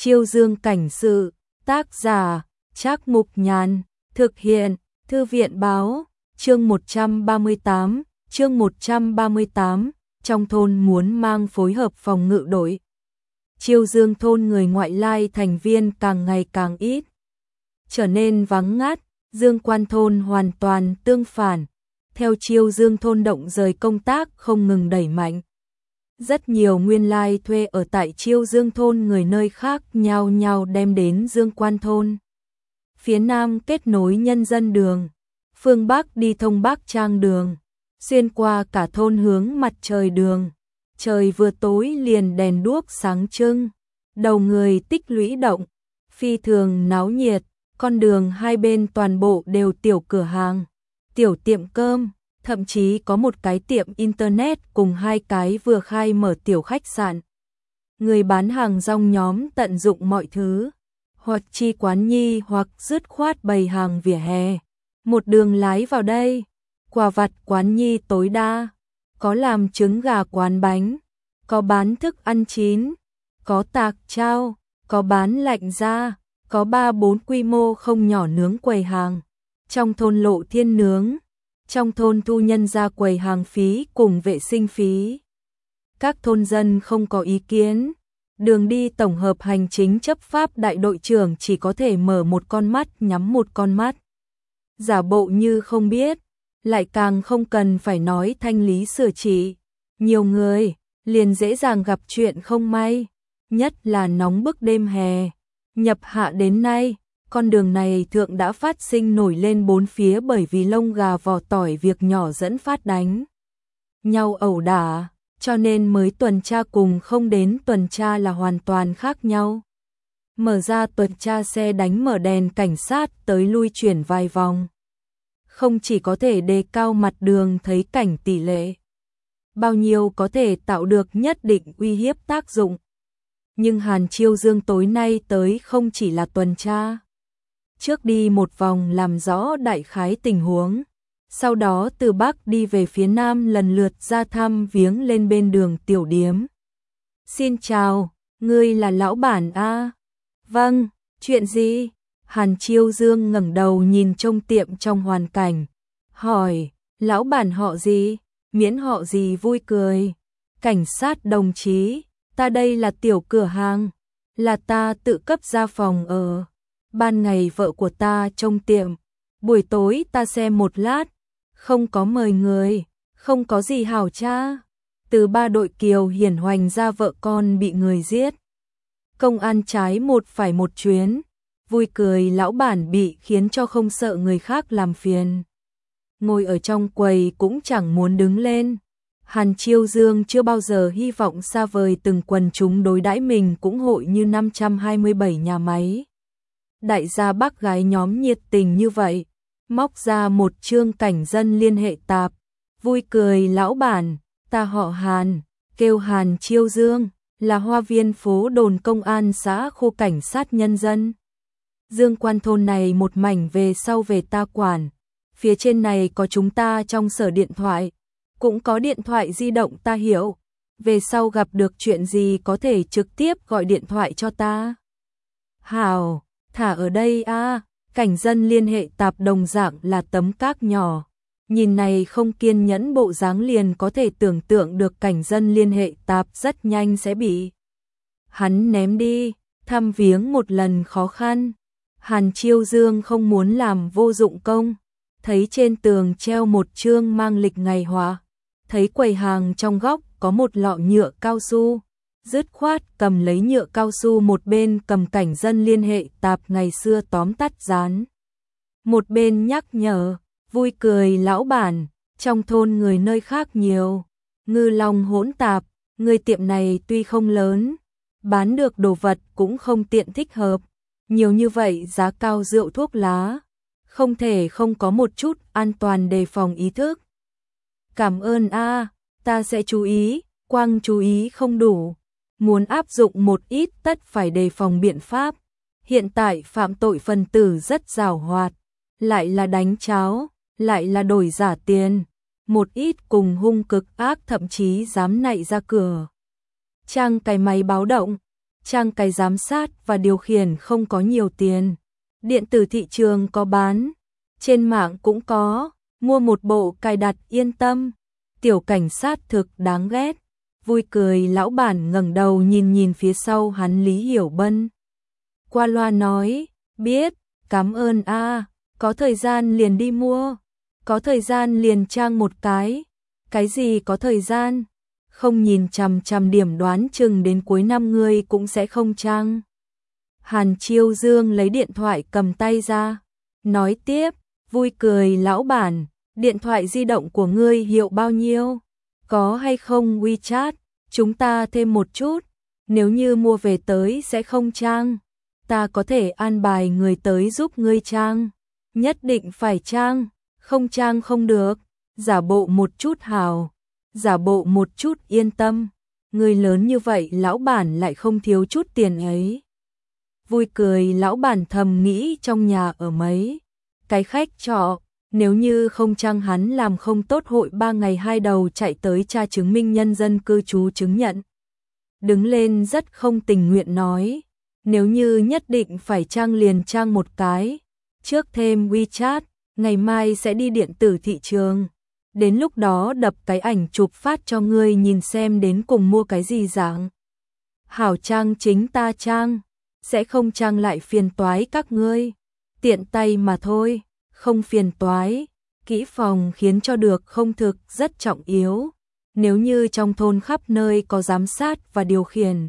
Chiêu Dương cảnh sự, tác giả, Trác Mục Nhàn, thực hiện, Thư viện báo, chương 138, trong thôn muốn mang phối hợp phòng ngự đội. Chiêu Dương thôn người ngoại lai thành viên càng ngày càng ít, trở nên vắng ngắt, Dương Quan thôn hoàn toàn tương phản, theo Chiêu Dương thôn động rời công tác không ngừng đẩy mạnh. Rất nhiều nguyên lai thuê ở tại Chiêu Dương thôn người nơi khác nhao nhao đem đến Dương Quan thôn. Phía Nam kết nối nhân dân đường, phương Bắc đi thông Bắc Trang đường, xuyên qua cả thôn hướng mặt trời đường. Trời vừa tối liền đèn đuốc sáng trưng, đầu người tích lũy động, phi thường náo nhiệt, con đường hai bên toàn bộ đều tiểu cửa hàng, tiểu tiệm cơm, thậm chí có một cái tiệm internet cùng hai cái vừa khai mở tiểu khách sạn. Người bán hàng rong nhóm tận dụng mọi thứ, hoặc chi quán nhi hoặc dứt khoát bày hàng vỉa hè. Một đường lái vào đây, quà vặt quán nhi tối đa, có làm trứng gà quán bánh, có bán thức ăn chín, có tạc chao, có bán lạnh ra, có 3-4 quy mô không nhỏ nướng quầy hàng. Trong thôn Lộ Thiên nướng, trong thôn thu nhân ra quầy hàng phí cùng vệ sinh phí. Các thôn dân không có ý kiến, đường đi tổng hợp hành chính chấp pháp đại đội trưởng chỉ có thể mở một con mắt nhắm một con mắt. Giả bộ như không biết, lại càng không cần phải nói thanh lý sửa trị. Nhiều người liền dễ dàng gặp chuyện không may, nhất là nóng bức đêm hè. Nhập hạ đến nay, con đường này thượng đã phát sinh nổi lên bốn phía bởi vì lông gà vỏ tỏi việc nhỏ dẫn phát đánh nhau ẩu đả, cho nên mới tuần tra cùng không đến tuần tra là hoàn toàn khác nhau. Mở ra tuần tra xe đánh mở đèn cảnh sát tới lui chuyển vài vòng, không chỉ có thể đề cao mặt đường thấy cảnh tỷ lệ, bao nhiêu có thể tạo được nhất định uy hiếp tác dụng. Nhưng Hàn Chiêu Dương tối nay tới không chỉ là tuần tra, trước đi một vòng làm rõ đại khái tình huống, sau đó từ Bắc đi về phía Nam lần lượt ra thăm viếng lên bên đường tiểu điếm. Xin chào, ngươi là lão bản a? Vâng, chuyện gì? Hàn Chiêu Dương ngẩng đầu nhìn trông tiệm trong hoàn cảnh, hỏi, lão bản họ gì? Miễn họ gì vui cười. Cảnh sát đồng chí, ta đây là tiểu cửa hàng, là ta tự cấp ra phòng ở. Ban ngày vợ của ta trông tiệm, buổi tối ta xem một lát, không có mời người, không có gì hảo cha. Từ 3 đội Kiều Hiển Hoành ra vợ con bị người giết. Công an trái một phải một chuyến, vui cười lão bản bị khiến cho không sợ người khác làm phiền. Ngồi ở trong quầy cũng chẳng muốn đứng lên. Hàn Chiêu Dương chưa bao giờ hy vọng xa vời từng quần chúng đối đãi mình cũng hội như 527 nhà máy. Đại gia bác gái nhóm nhiệt tình như vậy, móc ra một chương cảnh dân liên hệ tạp, vui cười lão bản, ta họ Hàn, kêu Hàn Chiêu Dương, là hoa viên phố đồn công an xã khu cảnh sát nhân dân. Dương Quan thôn này một mảnh về sau về ta quản, phía trên này có chúng ta trong sở điện thoại, cũng có điện thoại di động ta hiểu, về sau gặp được chuyện gì có thể trực tiếp gọi điện thoại cho ta. Hảo, thả ở đây a. Cảnh dân liên hệ tạp đồng dạng là tấm cát nhỏ, nhìn này không kiên nhẫn bộ dáng liền có thể tưởng tượng được cảnh dân liên hệ tạp rất nhanh sẽ bị hắn ném đi, thăm viếng một lần khó khăn. Hàn Chiêu Dương không muốn làm vô dụng công, thấy trên tường treo một chương mang lịch ngày hóa, thấy quầy hàng trong góc có một lọ nhựa cao su, dứt khoát cầm lấy nhựa cao su, một bên cầm cảnh dân liên hệ tạp ngày xưa tóm tắt dán, một bên nhắc nhở, vui cười lão bản, trong thôn người nơi khác nhiều, ngư long hỗn tạp, người tiệm này tuy không lớn, bán được đồ vật cũng không tiện thích hợp, nhiều như vậy giá cao rượu thuốc lá, không thể không có một chút an toàn đề phòng ý thức. Cảm ơn a, ta sẽ chú ý, quang chú ý không đủ, muốn áp dụng một ít tất phải đề phòng biện pháp. Hiện tại phạm tội phần tử rất giàu hoạt, lại là đánh cháo, lại là đổi giả tiền, một ít cùng hung cực ác thậm chí dám nạy ra cửa. Trang cái máy báo động, trang cái giám sát và điều khiển không có nhiều tiền. Điện tử thị trường có bán, trên mạng cũng có, mua một bộ cài đặt yên tâm. Tiểu cảnh sát thực đáng ghét. Vui cười lão bản ngẩng đầu nhìn nhìn phía sau hắn Lý Hiểu Bân. Qua loa nói, biết, cảm ơn a, có thời gian liền đi mua, có thời gian liền trang một cái. Cái gì có thời gian? Không nhìn chằm chằm điểm đoán chừng đến cuối năm ngươi cũng sẽ không trang. Hàn Chiêu Dương lấy điện thoại cầm tay ra, nói tiếp, vui cười lão bản, điện thoại di động của ngươi hiệu bao nhiêu? Có hay không WeChat? Chúng ta thêm một chút, nếu như mua về tới sẽ không trang, ta có thể an bài người tới giúp ngươi trang. Nhất định phải trang, không trang không được, giả bộ một chút hào, giả bộ một chút yên tâm. Người lớn như vậy lão bản lại không thiếu chút tiền ấy. Vui cười lão bản thầm nghĩ trong nhà ở mấy cái khách trọ, nếu như không trang hắn làm không tốt hội 3 ngày 2 đầu chạy tới tra chứng minh nhân dân cư trú chứng nhận. Đứng lên rất không tình nguyện nói, nếu như nhất định phải trang liền trang một cái, trước thêm WeChat, ngày mai sẽ đi điện tử thị trường. Đến lúc đó đập cái ảnh chụp phát cho ngươi nhìn xem đến cùng mua cái gì dạng. Hảo trang chính ta trang, sẽ không trang lại phiền toái các ngươi. Tiện tay mà thôi, không phiền toái. Kỹ phòng khiến cho được không thực rất trọng yếu. Nếu như trong thôn khắp nơi có giám sát và điều khiển.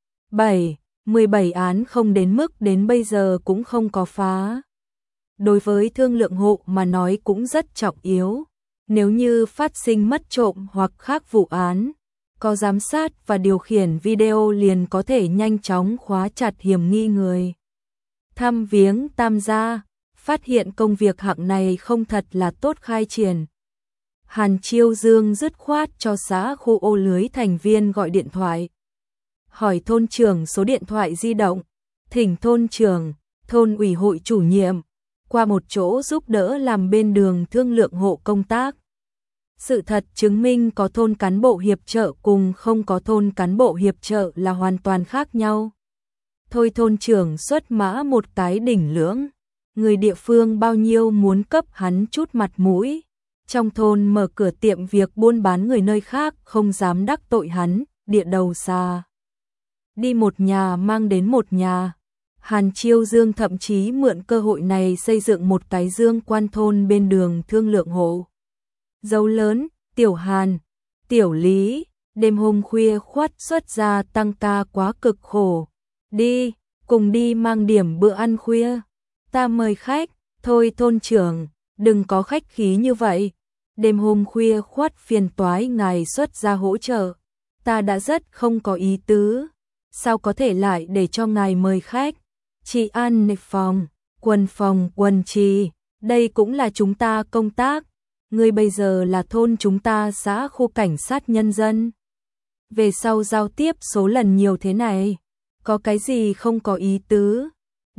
17 án không đến mức đến bây giờ cũng không có phá. Đối với thương lượng hộ mà nói cũng rất trọng yếu. Nếu như phát sinh mất trộm hoặc khác vụ án, có giám sát và điều khiển video liền có thể nhanh chóng khóa chặt hiểm nghi người. Thăm viếng tam gia, phát hiện công việc hạng này không thật là tốt khai triển. Hàn Chiêu Dương dứt khoát cho xã khu ô lưới thành viên gọi điện thoại. Hỏi thôn trưởng số điện thoại di động, thỉnh thôn trưởng, thôn ủy hội chủ nhiệm, qua một chỗ giúp đỡ làm bên đường thương lượng hộ công tác. Sự thật chứng minh có thôn cán bộ hiệp trợ cùng không có thôn cán bộ hiệp trợ là hoàn toàn khác nhau. Thôi thôn trưởng xuất mã một cái đỉnh lưỡng, người địa phương bao nhiêu muốn cấp hắn chút mặt mũi. Trong thôn mở cửa tiệm việc buôn bán người nơi khác không dám đắc tội hắn, địa đầu xa. Đi một nhà mang đến một nhà. Hàn Chiêu Dương thậm chí mượn cơ hội này xây dựng một cái dương quan thôn bên đường thương lượng hộ. Dấu lớn, Tiểu Hàn, Tiểu Lý, đêm hôm khuya khoắt xuất ra tăng ca quá cực khổ. Đi, cùng đi mang điểm bữa ăn khuya. Ta mời khách, thôi thôn trưởng, đừng có khách khí như vậy. Đêm hôm khuya khoắt phiền toái ngài xuất ra hỗ trợ. Ta đã rất không có ý tứ. Sao có thể lại để cho ngài mời khách? Chị an phòng, quần trì, đây cũng là chúng ta công tác. Ngươi bây giờ là thôn chúng ta xã khu cảnh sát nhân dân. Về sau giao tiếp số lần nhiều thế này, có cái gì không có ý tứ?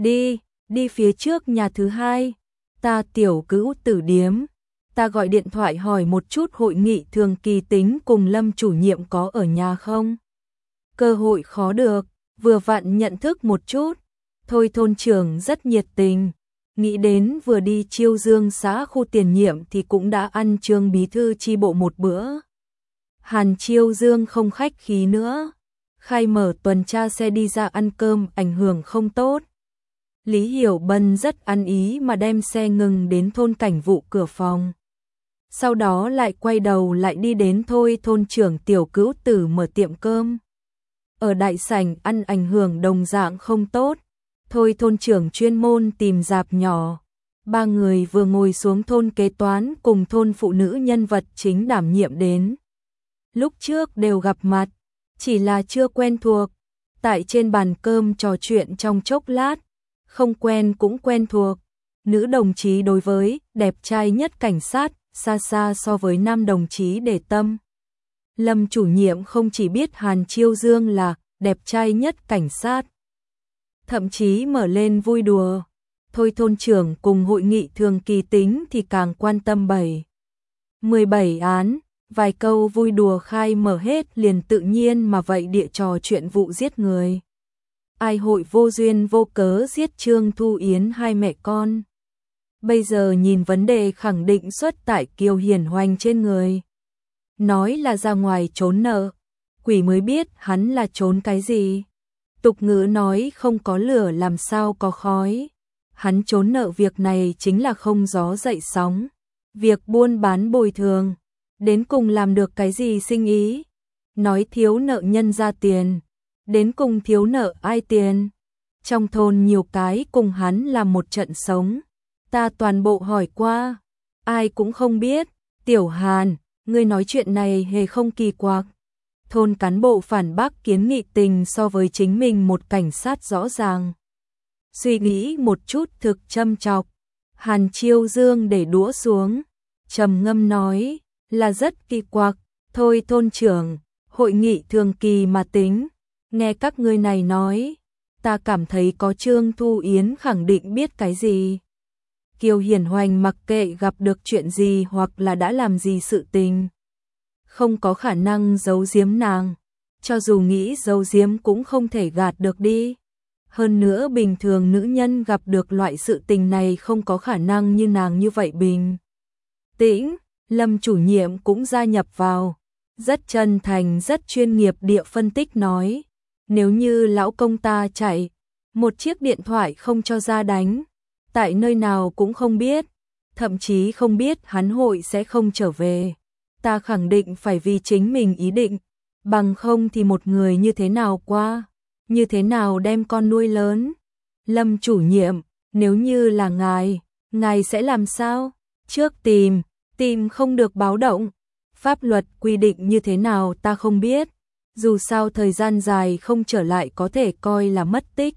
Đi phía trước nhà thứ hai, ta Tiểu Cữu Tử điếm. Ta gọi điện thoại hỏi một chút hội nghị thường kỳ tính cùng Lâm chủ nhiệm có ở nhà không? Cơ hội khó được, vừa vặn nhận thức một chút. Thôi thôn trưởng rất nhiệt tình, nghĩ đến vừa đi Chiêu Dương xã khu tiền nhiệm thì cũng đã ăn Trương bí thư chi bộ một bữa. Hàn Chiêu Dương không khách khí nữa, khai mở tuần tra xe đi ra ăn cơm ảnh hưởng không tốt. Lý Hiểu Bân rất ăn ý mà đem xe ngừng đến thôn cảnh vụ cửa phòng. Sau đó lại quay đầu lại đi đến thôi thôn trưởng Tiểu Cữu Tử mở tiệm cơm. Ở đại sảnh ăn ảnh hưởng đồng dạng không tốt. Thôi thôn trưởng chuyên môn tìm rạp nhỏ. 3 người vừa ngồi xuống thôn kế toán cùng thôn phụ nữ nhân vật chính đảm nhiệm đến. Lúc trước đều gặp mặt, chỉ là chưa quen thuộc. Tại trên bàn cơm trò chuyện trong chốc lát, không quen cũng quen thuộc. Nữ đồng chí đối với đẹp trai nhất cảnh sát, xa xa so với nam đồng chí để tâm. Lâm chủ nhiệm không chỉ biết Hàn Chiêu Dương là đẹp trai nhất cảnh sát, thậm chí mở lên vui đùa. Thôi thôn trưởng cùng hội nghị thường kỳ tính thì càng quan tâm 17 án, vài câu vui đùa khai mở hết liền tự nhiên mà vậy địa trò chuyện vụ giết người. ai hội vô duyên vô cớ giết Trương Thu Yến hai mẹ con. Bây giờ nhìn vấn đề khẳng định xuất tại Kiều Hiển Hoành trên người. Nói là ra ngoài trốn nợ, quỷ mới biết hắn là trốn cái gì. Tục ngữ nói không có lửa làm sao có khói. Hắn trốn nợ việc này chính là không gió dậy sóng. Việc buôn bán bồi thường, đến cùng làm được cái gì sinh ý. Nói thiếu nợ nhân ra tiền, đến cùng thiếu nợ ai tiền. Trong thôn nhiều cái cùng hắn là một trận sống. Ta toàn bộ hỏi qua, ai cũng không biết. Tiểu Hàn, ngươi nói chuyện này hề không kỳ quặc. Thôn cán bộ phản bác kiến nghị tình so với chính mình một cảnh sát rõ ràng. Suy nghĩ một chút thực châm chọc. Hàn Chiêu Dương để đũa xuống, trầm ngâm nói, là rất kỳ quặc. Thôi thôn trưởng, hội nghị thường kỳ mà tính. Nghe các ngươi này nói, ta cảm thấy có Trương Thu Yến khẳng định biết cái gì. Kiều Hiển Hoành mặc kệ gặp được chuyện gì hoặc là đã làm gì sự tình, không có khả năng giấu giếm nàng. Cho dù nghĩ giấu giếm cũng không thể gạt được đi. Hơn nữa bình thường nữ nhân gặp được loại sự tình này không có khả năng như nàng như vậy bình tĩnh. Lâm chủ nhiệm cũng gia nhập vào, rất chân thành rất chuyên nghiệp địa phân tích nói, nếu như lão công ta chạy, một chiếc điện thoại không cho ra đánh, tại nơi nào cũng không biết, thậm chí không biết hắn hội sẽ không trở về. Ta khẳng định phải vì chính mình ý định, bằng không thì một người như thế nào qua, như thế nào đem con nuôi lớn. Lâm chủ nhiệm, nếu như là ngài sẽ làm sao? Trước tìm không được báo động. Pháp luật quy định như thế nào ta không biết, dù sao thời gian dài không trở lại có thể coi là mất tích.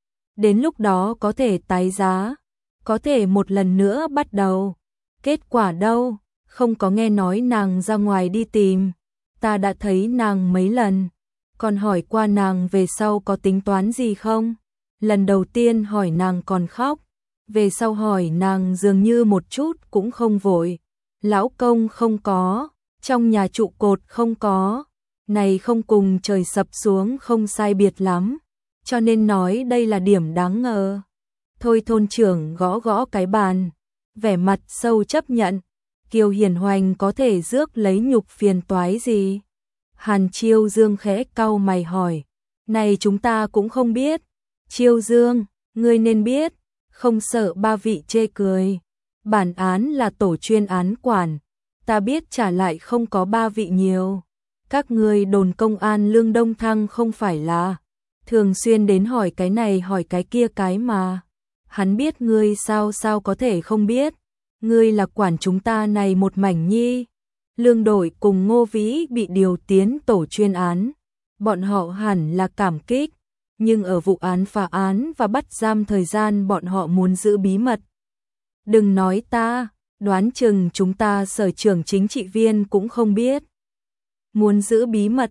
Đến lúc đó có thể tái giá, có thể một lần nữa bắt đầu. Kết quả đâu? Không có nghe nói nàng ra ngoài đi tìm. Ta đã thấy nàng mấy lần, còn hỏi qua nàng về sau có tính toán gì không. Lần đầu tiên hỏi nàng còn khóc, về sau hỏi nàng dường như một chút cũng không vội. Lão công không có, trong nhà trụ cột không có, này không cùng trời sập xuống không sai biệt lắm, cho nên nói đây là điểm đáng ngờ. Thôi thôn trưởng gõ gõ cái bàn, vẻ mặt sâu chấp nhận. Kiều Hiển Hoành có thể rước lấy nhục phiền toái gì? Hàn Chiêu Dương khẽ cau mày hỏi, này chúng ta cũng không biết. Chiêu Dương, ngươi nên biết, không sợ ba vị chê cười. Bản án là tổ chuyên án quản, ta biết trả lại không có ba vị nhiều. Các ngươi đồn công an Lương Đông Thăng không phải là thường xuyên đến hỏi cái này hỏi cái kia cái mà. Hắn biết ngươi sao có thể không biết. Ngươi là quản chúng ta này một mảnh nhi. Lương đội cùng Ngô Vĩ bị điều tiến tổ chuyên án, bọn họ hẳn là cảm kích, nhưng ở vụ án phá án và bắt giam thời gian bọn họ muốn giữ bí mật. Đừng nói ta, đoán chừng chúng ta sở trưởng chính trị viên cũng không biết. Muốn giữ bí mật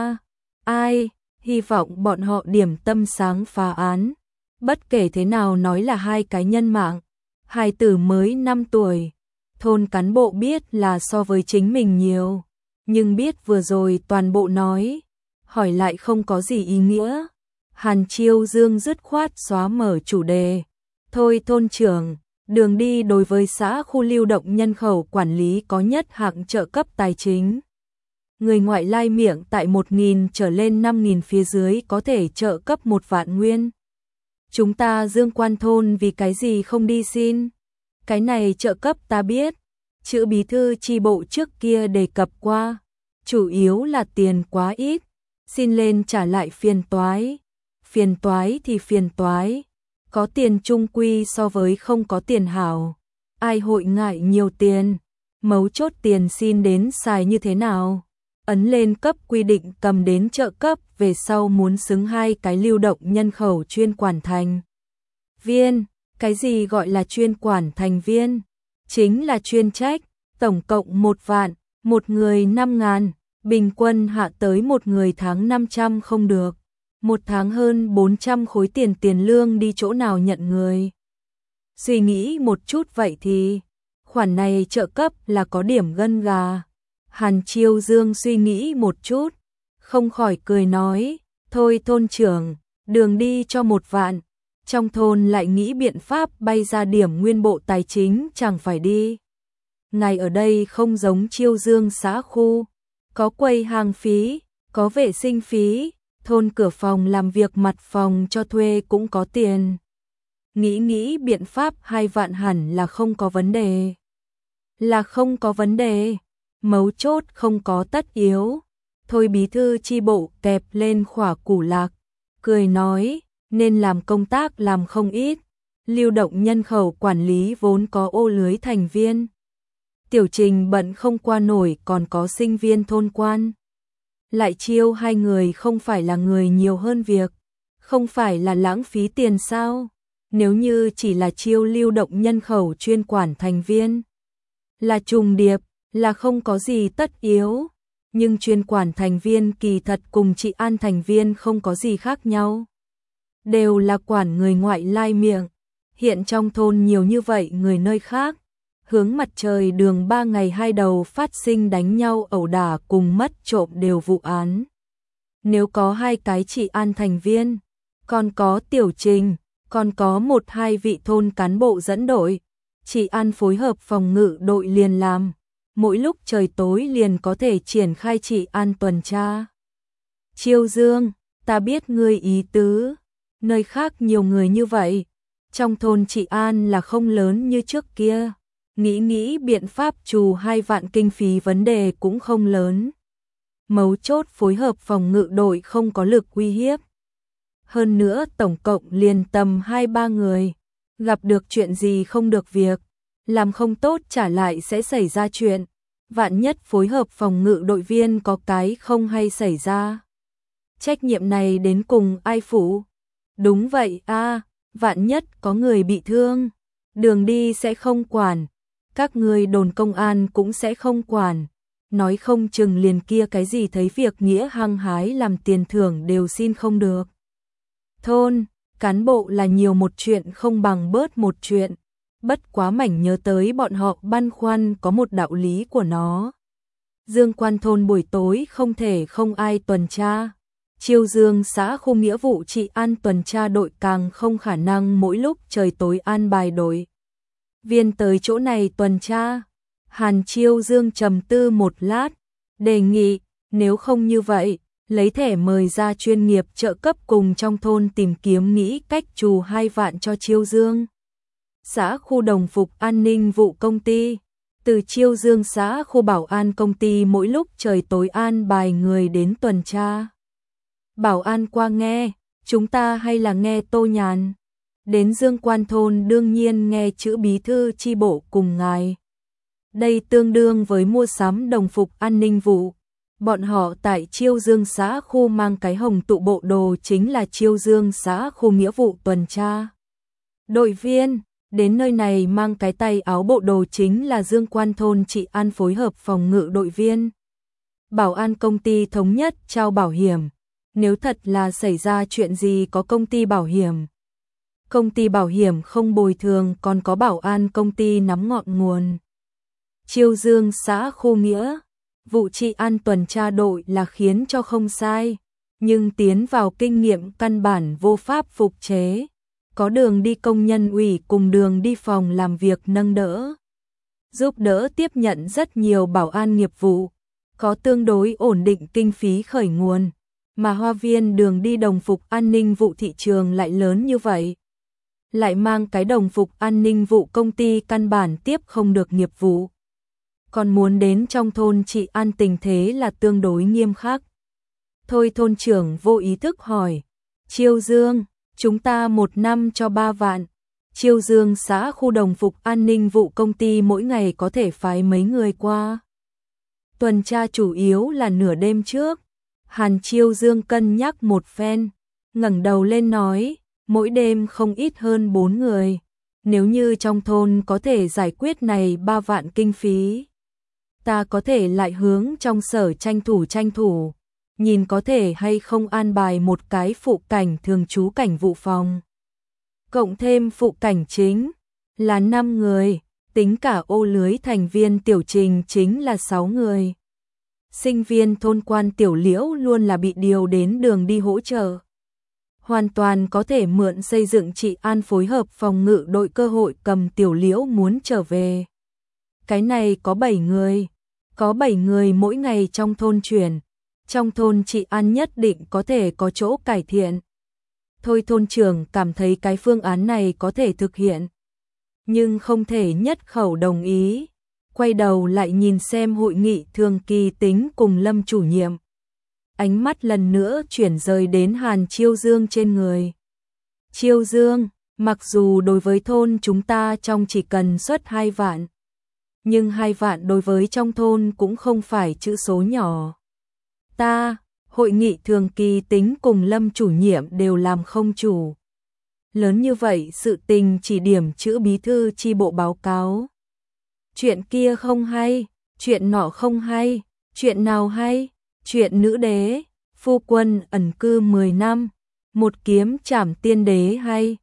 ai, hy vọng bọn họ điểm tâm sáng phá án. Bất kể thế nào nói là hai cái nhân mạng, hài tử mới 5 tuổi. Thôn cán bộ biết là so với chính mình nhiều, nhưng biết vừa rồi toàn bộ nói, hỏi lại không có gì ý nghĩa. Hàn Chiêu Dương dứt khoát xóa mở chủ đề. Thôi thôn trưởng, đường đi đối với xã khu lưu động nhân khẩu quản lý có nhất hạng trợ cấp tài chính. Người ngoại lai miệng tại 1.000 trở lên 5.000 phía dưới có thể trợ cấp 1 vạn nguyên. Chúng ta Dương Quan thôn vì cái gì không đi xin? Cái này trợ cấp ta biết, chữ bí thư chi bộ trước kia đề cập qua, chủ yếu là tiền quá ít, xin lên trả lại phiền toái. Phiền toái thì phiền toái, có tiền chung quy so với không có tiền hảo. Ai hội ngại nhiều tiền, mấu chốt tiền xin đến xài như thế nào. Ấn lên cấp quy định cầm đến trợ cấp về sau muốn xứng 2 cái lưu động nhân khẩu chuyên quản thành viên. Cái gì gọi là chuyên quản thành viên? Chính là chuyên trách, tổng cộng 1 vạn, một người 5.000, bình quân hạ tới một người tháng 500 không được. Một tháng hơn 400 khối tiền lương đi chỗ nào nhận người. Suy nghĩ một chút vậy thì, khoản này trợ cấp là có điểm gân gà. Hàn Chiêu Dương suy nghĩ một chút, không khỏi cười nói, thôi thôn trưởng, đường đi cho 1 vạn, trong thôn lại nghĩ biện pháp bay ra điểm nguyên bộ tài chính chẳng phải đi. Ngài ở đây không giống Chiêu Dương xã khu, có quầy hàng phí, có vệ sinh phí, thôn cửa phòng làm việc mặt phòng cho thuê cũng có tiền. Nghĩ biện pháp 2 vạn hẳn là không có vấn đề. Là không có vấn đề, mấu chốt không có tất yếu. Thôi bí thư chi bộ kẹp lên khỏa củ lạc, cười nói, nên làm công tác làm không ít. Lưu động nhân khẩu quản lý vốn có ô lưới thành viên. Tiểu Trình bận không qua nổi còn có sinh viên thôn quan. Lại chiêu 2 người không phải là người nhiều hơn việc, không phải là lãng phí tiền sao? Nếu như chỉ là chiêu lưu động nhân khẩu chuyên quản thành viên, là trùng điệp, là không có gì tất yếu. Nhưng chuyên quản thành viên kỳ thật cùng trị an thành viên không có gì khác nhau. Đều là quản người ngoại lai miệng. Hiện trong thôn nhiều như vậy người nơi khác. Hướng mặt trời đường 3 ngày 2 đầu phát sinh đánh nhau ẩu đả cùng mất trộm đều vụ án. Nếu có 2 cái trị an thành viên, còn có Tiểu Trình, còn có 1-2 vị thôn cán bộ dẫn đội, trị an phối hợp phòng ngự đội liền làm. Mỗi lúc trời tối liền có thể triển khai trị an tuần tra. Chiêu Dương, ta biết ngươi ý tứ, nơi khác nhiều người như vậy, trong thôn trị an là không lớn như trước kia. Nghĩ biện pháp trù 2 vạn kinh phí vấn đề cũng không lớn. Mấu chốt phối hợp phòng ngự đội không có lực uy hiếp. Hơn nữa tổng cộng liền tầm 2-3 người, gặp được chuyện gì không được việc, làm không tốt trả lại sẽ xảy ra chuyện. Vạn nhất phối hợp phòng ngự đội viên có cái không hay xảy ra, trách nhiệm này đến cùng ai phụ? Đúng vậy a, vạn nhất có người bị thương, đường đi sẽ không quản, các người đồn công an cũng sẽ không quản, nói không chừng liền kia cái gì thấy việc nghĩa hăng hái làm tiền thưởng đều xin không được. Thôn, cán bộ là nhiều một chuyện không bằng bớt một chuyện. Bất quá mảnh nhớ tới bọn họ băn khoăn có một đạo lý của nó. Dương quan thôn buổi tối không thể không ai tuần tra. Chiêu Dương xã khu nghĩa vụ trị an tuần tra đội càng không khả năng mỗi lúc trời tối an bài đội viên tới chỗ này tuần tra. Hàn Chiêu Dương trầm tư một lát, đề nghị nếu không như vậy, lấy thẻ mời ra chuyên nghiệp trợ cấp cùng trong thôn tìm kiếm nghĩ cách trù 2 vạn cho Chiêu Dương xã khu đồng phục an ninh vụ công ty. Từ Chiêu Dương xã khu bảo an công ty mỗi lúc trời tối an bài người đến tuần tra. Bảo an qua nghe, chúng ta hay là nghe Tô Nhàn? Đến Dương quan thôn đương nhiên nghe chữ bí thư chi bộ cùng ngài. Đây tương đương với mua sắm đồng phục an ninh vụ. Bọn họ tại Chiêu Dương xã khu mang cái hồng tụ bộ đồ chính là Chiêu Dương xã khu nghĩa vụ tuần tra. Đội viên đến nơi này mang cái tay áo bộ đồ chính là Dương quan thôn trị an phối hợp phòng ngự đội viên. Bảo an công ty thống nhất trao bảo hiểm. Nếu thật là xảy ra chuyện gì có công ty bảo hiểm. Công ty bảo hiểm không bồi thường còn có bảo an công ty nắm ngọn nguồn. Chiêu Dương xã khu nghĩa, vụ trị an tuần tra đội là khiến cho không sai. Nhưng tiến vào kinh nghiệm căn bản vô pháp phục chế. Có đường đi công nhân ủy cùng đường đi phòng làm việc nâng đỡ. Giúp đỡ tiếp nhận rất nhiều bảo an nghiệp vụ. Có tương đối ổn định kinh phí khởi nguồn. Mà hoa viên đường đi đồng phục an ninh vụ thị trường lại lớn như vậy. Lại mang cái đồng phục an ninh vụ công ty căn bản tiếp không được nghiệp vụ. Còn muốn đến trong thôn trị an tình thế là tương đối nghiêm khắc. Thôi thôn trưởng vô ý thức hỏi. Chiêu Dương, chúng ta 1 năm cho 3 vạn. Chiêu Dương xã khu đồng phục an ninh vụ công ty mỗi ngày có thể phái mấy người qua. Tuần tra chủ yếu là nửa đêm trước. Hàn Chiêu Dương cân nhắc một phen, ngẩng đầu lên nói, mỗi đêm không ít hơn 4 người. Nếu như trong thôn có thể giải quyết này 3 vạn kinh phí, ta có thể lại hướng trong sở tranh thủ, nhìn có thể hay không an bài một cái phụ cảnh thường trú cảnh vụ phòng. Cộng thêm phụ cảnh chính là 5 người, tính cả ô lưới thành viên Tiểu Trình chính là 6 người. Sinh viên thôn quan Tiểu Liễu luôn là bị điều đến đường đi hỗ trợ. hoàn toàn có thể mượn xây dựng trị an phối hợp phòng ngự đội cơ hội cầm Tiểu Liễu muốn trở về. Cái này có 7 người, có 7 người mỗi ngày trong thôn chuyển, trong thôn trị an nhất định có thể có chỗ cải thiện. Thôi thôn trưởng cảm thấy cái phương án này có thể thực hiện, nhưng không thể nhất khẩu đồng ý. Quay đầu lại nhìn xem Hội nghị thường kỳ Tính cùng Lâm chủ nhiệm. Ánh mắt lần nữa chuyển rời đến Hàn Chiêu Dương trên người. Chiêu Dương, mặc dù đối với thôn chúng ta trong chỉ cần xuất 2 vạn, nhưng 2 vạn đối với trong thôn cũng không phải chữ số nhỏ. Ta, Hội nghị thường kỳ Tính cùng Lâm chủ nhiệm đều làm không chủ. Lớn như vậy sự tình chỉ điểm chữ bí thư chi bộ báo cáo. Chuyện kia không hay, chuyện nọ không hay, chuyện nào hay, chuyện nữ đế, phu quân ẩn cư 10 năm, một kiếm trảm tiên đế hay,